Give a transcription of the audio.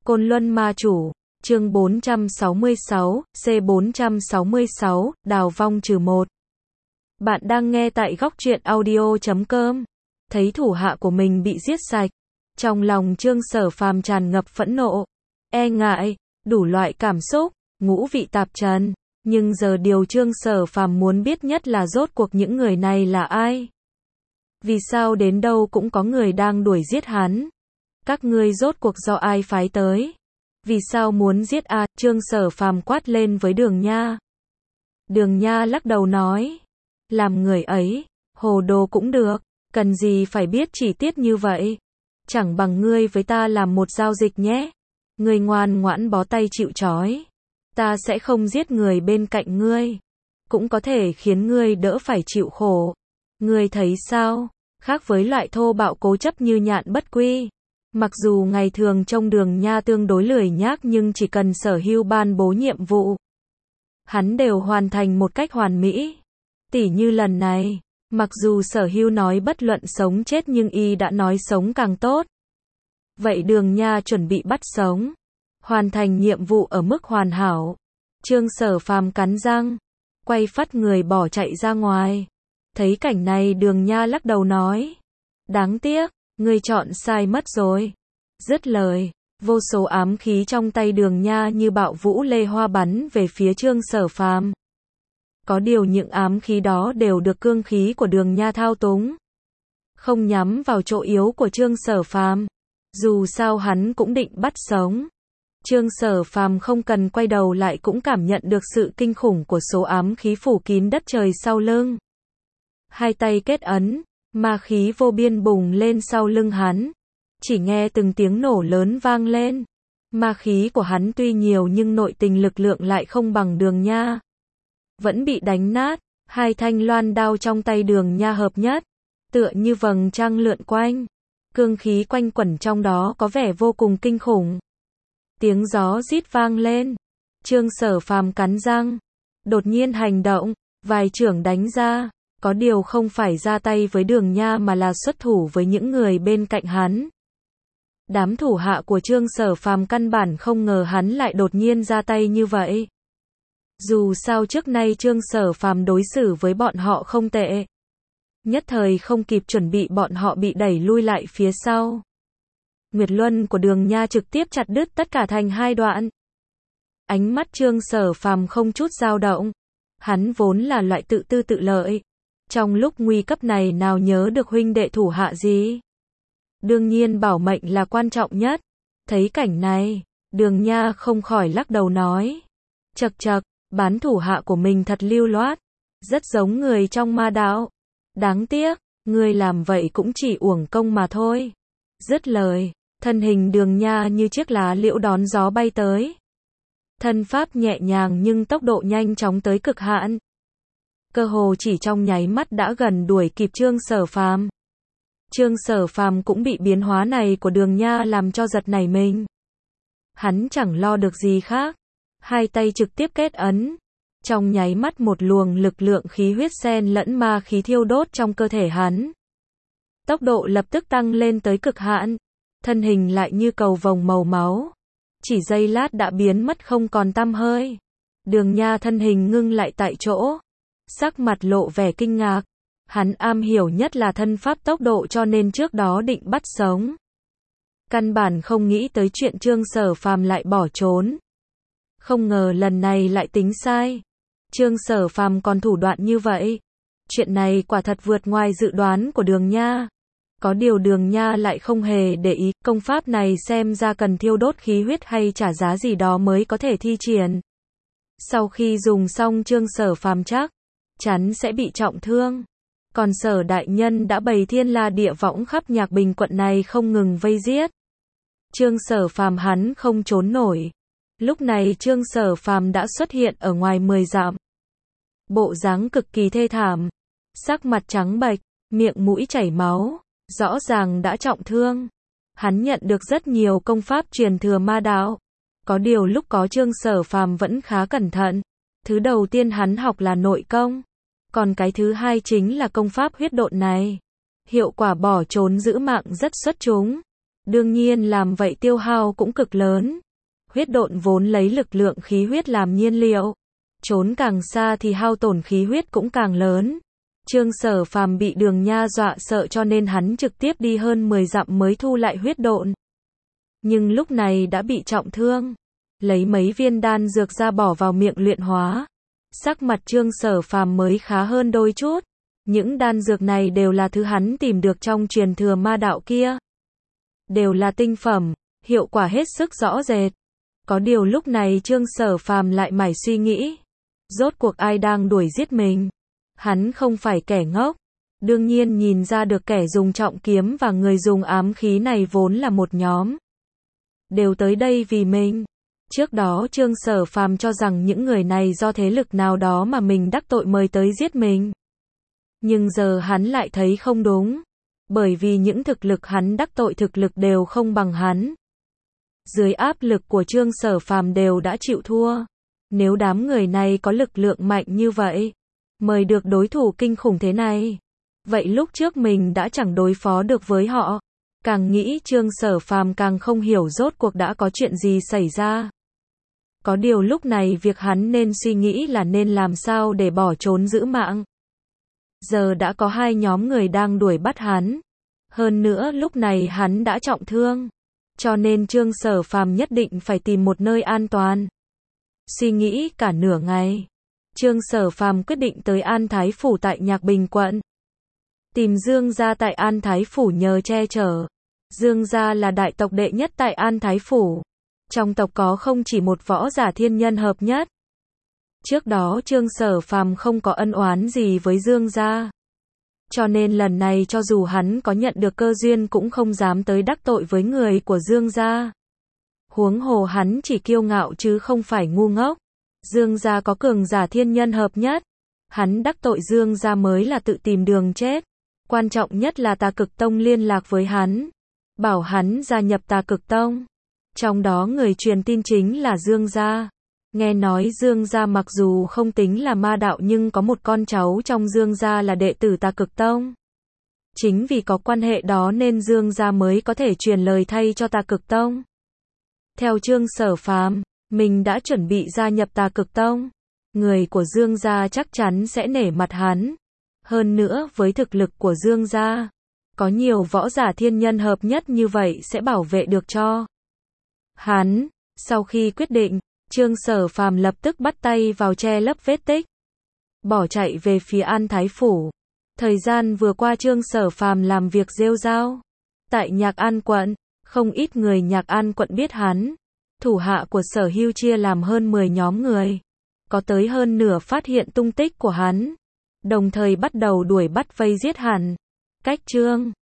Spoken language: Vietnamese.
Côn Luân Ma Chủ, chương 466, C466, Đào Vong trừ một. Bạn đang nghe tại góc truyện audio.com. Thấy thủ hạ của mình bị giết sạch, trong lòng Trương Sở Phàm tràn ngập phẫn nộ, e ngại, đủ loại cảm xúc, ngũ vị tạp trần. Nhưng giờ điều Trương Sở Phàm muốn biết nhất là rốt cuộc những người này là ai? Vì sao đến đâu cũng có người đang đuổi giết hắn? Các ngươi rốt cuộc do ai phái tới? Vì sao muốn giết a? Trương Sở Phàm quát lên với Đường Nha. Đường Nha lắc đầu nói, làm người ấy, hồ đồ cũng được, cần gì phải biết chi tiết như vậy? Chẳng bằng ngươi với ta làm một giao dịch nhé. Ngươi ngoan ngoãn bó tay chịu trói. Ta sẽ không giết người bên cạnh ngươi, cũng có thể khiến ngươi đỡ phải chịu khổ. Ngươi thấy sao? Khác với loại thô bạo cố chấp như Nhạn Bất Quy. Mặc dù ngày thường trông Đường Nha tương đối lười nhác nhưng chỉ cần Sở Hưu ban bố nhiệm vụ, hắn đều hoàn thành một cách hoàn mỹ. Tỉ như lần này, mặc dù Sở Hưu nói bất luận sống chết nhưng y đã nói sống càng tốt. Vậy Đường Nha chuẩn bị bắt sống, hoàn thành nhiệm vụ ở mức hoàn hảo. Trương Sở Phàm cắn răng, quay phắt người bỏ chạy ra ngoài. Thấy cảnh này Đường Nha lắc đầu nói, đáng tiếc, ngươi chọn sai mất rồi. Dứt lời, vô số ám khí trong tay Đường Nha như bạo vũ lê hoa bắn về phía Trương Sở Phàm. Có điều những ám khí đó đều được cương khí của Đường Nha thao túng, không nhắm vào chỗ yếu của Trương Sở Phàm. Dù sao hắn cũng định bắt sống. Trương Sở Phàm không cần quay đầu lại cũng cảm nhận được sự kinh khủng của số ám khí phủ kín đất trời sau lưng. Hai tay kết ấn, ma khí vô biên bùng lên sau lưng hắn. Chỉ nghe từng tiếng nổ lớn vang lên. Ma khí của hắn tuy nhiều nhưng nội tình lực lượng lại không bằng Đường Nha. Vẫn bị đánh nát, hai thanh loan đao trong tay Đường Nha hợp nhất, tựa như vầng trăng lượn quanh. Cương khí quanh quẩn trong đó có vẻ vô cùng kinh khủng. Tiếng gió rít vang lên. Trương Sở Phàm cắn răng, đột nhiên hành động, vài chưởng đánh ra. Có điều không phải ra tay với Đường Nha mà là xuất thủ với những người bên cạnh hắn. Đám thủ hạ của Trương Sở Phàm căn bản không ngờ hắn lại đột nhiên ra tay như vậy. Dù sao trước nay Trương Sở Phàm đối xử với bọn họ không tệ. Nhất thời không kịp chuẩn bị bọn họ bị đẩy lui lại phía sau. Nguyệt luân của Đường Nha trực tiếp chặt đứt tất cả thành hai đoạn. Ánh mắt Trương Sở Phàm không chút dao động. Hắn vốn là loại tự tư tự lợi. Trong lúc nguy cấp này nào nhớ được huynh đệ thủ hạ gì. Đương nhiên bảo mệnh là quan trọng nhất. Thấy cảnh này, Đường Nha không khỏi lắc đầu nói. Chậc chậc, bán thủ hạ của mình thật lưu loát. Rất giống người trong ma đạo. Đáng tiếc, ngươi làm vậy cũng chỉ uổng công mà thôi. Dứt lời, thân hình Đường Nha như chiếc lá liễu đón gió bay tới. Thân pháp nhẹ nhàng nhưng tốc độ nhanh chóng tới cực hạn. Cơ hồ chỉ trong nháy mắt đã gần đuổi kịp Trương Sở Phàm. Trương Sở Phàm cũng bị biến hóa này của Đường Nha làm cho giật nảy mình. Hắn chẳng lo được gì khác, hai tay trực tiếp kết ấn. Trong nháy mắt một luồng lực lượng khí huyết xen lẫn ma khí thiêu đốt trong cơ thể hắn. Tốc độ lập tức tăng lên tới cực hạn, thân hình lại như cầu vồng màu máu. Chỉ giây lát đã biến mất không còn tăm hơi. Đường Nha thân hình ngưng lại tại chỗ, sắc mặt lộ vẻ kinh ngạc. Hắn am hiểu nhất là thân pháp tốc độ cho nên trước đó định bắt sống. Căn bản không nghĩ tới chuyện Trương Sở Phàm lại bỏ trốn. Không ngờ lần này lại tính sai. Trương Sở Phàm còn thủ đoạn như vậy. Chuyện này quả thật vượt ngoài dự đoán của Đường Nha. Có điều Đường Nha lại không hề để ý, công pháp này xem ra cần thiêu đốt khí huyết hay trả giá gì đó mới có thể thi triển. Sau khi dùng xong Trương Sở Phàm chắc chắn sẽ bị trọng thương. Còn Sở đại nhân đã bày thiên la địa võng khắp Nhạc Bình quận này không ngừng vây giết. Trương Sở Phàm hắn không trốn nổi. Lúc này Trương Sở Phàm đã xuất hiện ở ngoài 10 dặm. Bộ dáng cực kỳ thê thảm, sắc mặt trắng bệch, miệng mũi chảy máu, rõ ràng đã trọng thương. Hắn nhận được rất nhiều công pháp truyền thừa ma đạo. Có điều lúc có Trương Sở Phàm vẫn khá cẩn thận. Thứ đầu tiên hắn học là nội công, còn cái thứ hai chính là công pháp huyết độn này. Hiệu quả bỏ trốn giữ mạng rất xuất chúng. Đương nhiên làm vậy tiêu hao cũng cực lớn. Huyết độn vốn lấy lực lượng khí huyết làm nhiên liệu. Trốn càng xa thì hao tổn khí huyết cũng càng lớn. Trương Sở Phàm bị Đường Nha dọa sợ cho nên hắn trực tiếp đi hơn 10 dặm mới thu lại huyết độn. Nhưng lúc này đã bị trọng thương. Lấy mấy viên đan dược ra bỏ vào miệng luyện hóa. Sắc mặt Trương Sở Phàm mới khá hơn đôi chút. Những đan dược này đều là thứ hắn tìm được trong truyền thừa ma đạo kia. Đều là tinh phẩm, hiệu quả hết sức rõ rệt. Có điều lúc này Trương Sở Phàm lại mải suy nghĩ. Rốt cuộc ai đang đuổi giết mình? Hắn không phải kẻ ngốc. Đương nhiên nhìn ra được kẻ dùng trọng kiếm và người dùng ám khí này vốn là một nhóm. Đều tới đây vì mình. Trước đó Trương Sở Phàm cho rằng những người này do thế lực nào đó mà mình đắc tội mời tới giết mình. Nhưng giờ hắn lại thấy không đúng. Bởi vì những thực lực hắn đắc tội thực lực đều không bằng hắn. Dưới áp lực của Trương Sở Phàm đều đã chịu thua. Nếu đám người này có lực lượng mạnh như vậy, mời được đối thủ kinh khủng thế này, vậy lúc trước mình đã chẳng đối phó được với họ. Càng nghĩ Trương Sở Phàm càng không hiểu rốt cuộc đã có chuyện gì xảy ra. Có điều lúc này việc hắn nên suy nghĩ là nên làm sao để bỏ trốn giữ mạng. Giờ đã có hai nhóm người đang đuổi bắt hắn. Hơn nữa lúc này hắn đã trọng thương. Cho nên Trương Sở Phàm nhất định phải tìm một nơi an toàn. Suy nghĩ cả nửa ngày, Trương Sở Phàm quyết định tới An Thái Phủ tại Nhạc Bình quận. Tìm Dương gia tại An Thái Phủ nhờ che chở. Dương gia là đại tộc đệ nhất tại An Thái Phủ. Trong tộc có không chỉ một võ giả thiên nhân hợp nhất. Trước đó Trương Sở Phàm không có ân oán gì với Dương gia. Cho nên lần này cho dù hắn có nhận được cơ duyên cũng không dám tới đắc tội với người của Dương gia. Huống hồ hắn chỉ kiêu ngạo chứ không phải ngu ngốc. Dương gia có cường giả thiên nhân hợp nhất. Hắn đắc tội Dương gia mới là tự tìm đường chết. Quan trọng nhất là Tà Cực Tông liên lạc với hắn. Bảo hắn gia nhập Tà Cực Tông. Trong đó người truyền tin chính là Dương gia. Nghe nói Dương gia mặc dù không tính là ma đạo nhưng có một con cháu trong Dương gia là đệ tử Tà Cực Tông. Chính vì có quan hệ đó nên Dương gia mới có thể truyền lời thay cho Tà Cực Tông. Theo Trương Sở Phàm, mình đã chuẩn bị gia nhập Tà Cực Tông. Người của Dương gia chắc chắn sẽ nể mặt hắn. Hơn nữa với thực lực của Dương gia, có nhiều võ giả thiên nhân hợp nhất như vậy sẽ bảo vệ được cho hắn. Sau khi quyết định, Trương Sở Phàm lập tức bắt tay vào che lấp vết tích. Bỏ chạy về phía An Thái Phủ. Thời gian vừa qua Trương Sở Phàm làm việc rêu rao. Tại Nhạc An quận, không ít người Nhạc An quận biết hắn. Thủ hạ của Sở Hưu chia làm hơn 10 nhóm người. Có tới hơn nửa phát hiện tung tích của hắn. Đồng thời bắt đầu đuổi bắt vây giết hắn. Cách Trương